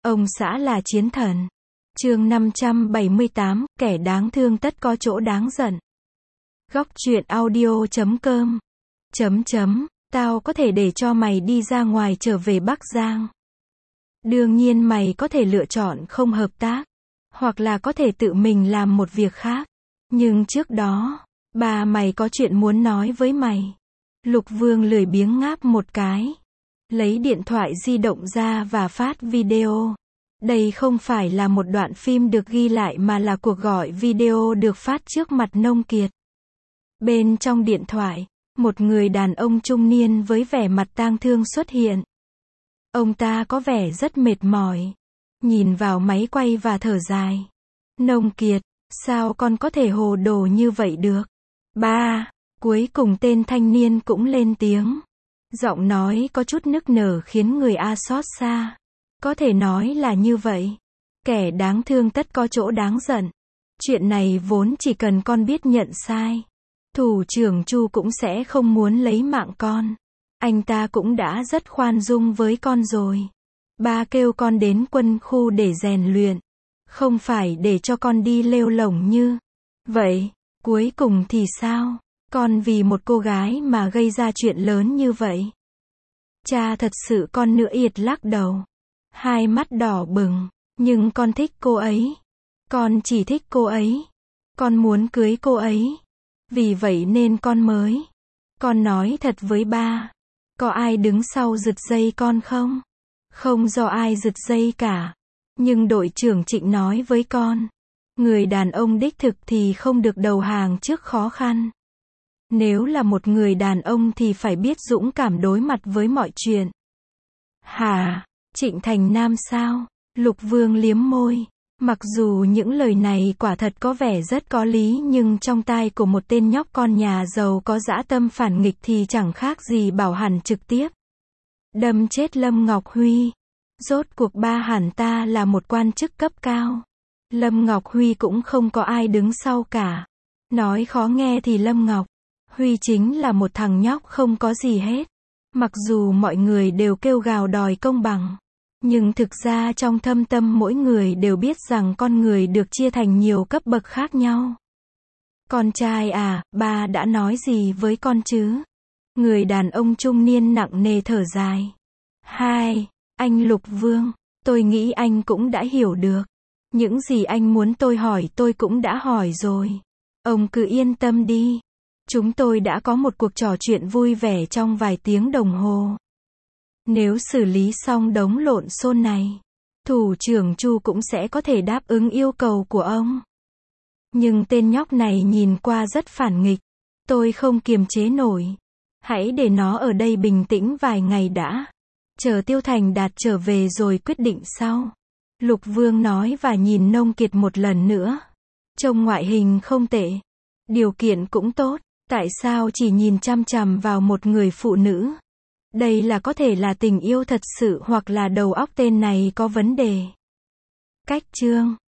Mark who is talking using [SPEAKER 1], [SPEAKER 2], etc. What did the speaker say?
[SPEAKER 1] Ông xã là chiến thần. Chương 578, kẻ đáng thương tất có chỗ đáng giận. Góc truyện audio.com. Tao có thể để cho mày đi ra ngoài trở về Bắc Giang. Đương nhiên mày có thể lựa chọn không hợp tác, hoặc là có thể tự mình làm một việc khác. Nhưng trước đó, ba mày có chuyện muốn nói với mày. Lục Vương lười biếng ngáp một cái, lấy điện thoại di động ra và phát video. Đây không phải là một đoạn phim được ghi lại mà là cuộc gọi video được phát trước mặt Nông Kiệt. Bên trong điện thoại, một người đàn ông trung niên với vẻ mặt tang thương xuất hiện. Ông ta có vẻ rất mệt mỏi, nhìn vào máy quay và thở dài. Nông Kiệt, sao con có thể hồ đồ như vậy được? Ba, cuối cùng tên thanh niên cũng lên tiếng. Giọng nói có chút nức nở khiến người A xót xa. Có thể nói là như vậy. Kẻ đáng thương tất có chỗ đáng giận. Chuyện này vốn chỉ cần con biết nhận sai, thủ trưởng Chu cũng sẽ không muốn lấy mạng con. Anh ta cũng đã rất khoan dung với con rồi. Ba kêu con đến quân khu để rèn luyện, không phải để cho con đi lêu lổng như vậy. Cuối cùng thì sao? Con vì một cô gái mà gây ra chuyện lớn như vậy. Cha thật sự con nữa Yệt lắc đầu, hai mắt đỏ bừng. Nhưng con thích cô ấy. Con chỉ thích cô ấy. Con muốn cưới cô ấy. Vì vậy nên con mới. Con nói thật với ba. Có ai đứng sau giật dây con không? Không do ai giật dây cả. Nhưng đội trưởng Trịnh nói với con. Người đàn ông đích thực thì không được đầu hàng trước khó khăn. Nếu là một người đàn ông thì phải biết dũng cảm đối mặt với mọi chuyện. Hả? Trịnh Thành Nam sao? Lục Vương liếm môi. Mặc dù những lời này quả thật có vẻ rất có lý nhưng trong tai của một tên nhóc con nhà giàu có dã tâm phản nghịch thì chẳng khác gì bảo hẳn trực tiếp đâm chết Lâm Ngọc Huy. Rốt cuộc ba hẳn ta là một quan chức cấp cao. Lâm Ngọc Huy cũng không có ai đứng sau cả. Nói khó nghe thì Lâm Ngọc Huy chính là một thằng nhóc không có gì hết. Mặc dù mọi người đều kêu gào đòi công bằng, nhưng thực ra trong thâm tâm mỗi người đều biết rằng con người được chia thành nhiều cấp bậc khác nhau. Con trai à, ba đã nói gì với con chứ? Người đàn ông trung niên nặng nề thở dài. Hai, anh Lục Vương, tôi nghĩ anh cũng đã hiểu được. Những gì anh muốn tôi hỏi tôi cũng đã hỏi rồi. Ông cứ yên tâm đi. Chúng tôi đã có một cuộc trò chuyện vui vẻ trong vài tiếng đồng hồ. Nếu xử lý xong đống lộn xộn này, thủ trưởng Chu cũng sẽ có thể đáp ứng yêu cầu của ông. Nhưng tên nhóc này nhìn qua rất phản nghịch. Tôi không kiềm chế nổi. Hãy để nó ở đây bình tĩnh vài ngày đã. Chờ Tiêu Thành Đạt trở về rồi quyết định sau. Lục Vương nói và nhìn Nông Kiệt một lần nữa. Trông ngoại hình không tệ. Điều kiện cũng tốt. Tại sao chỉ nhìn chăm chằm vào một người phụ nữ? Đây là có thể là tình yêu thật sự hoặc là đầu óc tên này có vấn đề. Cách chương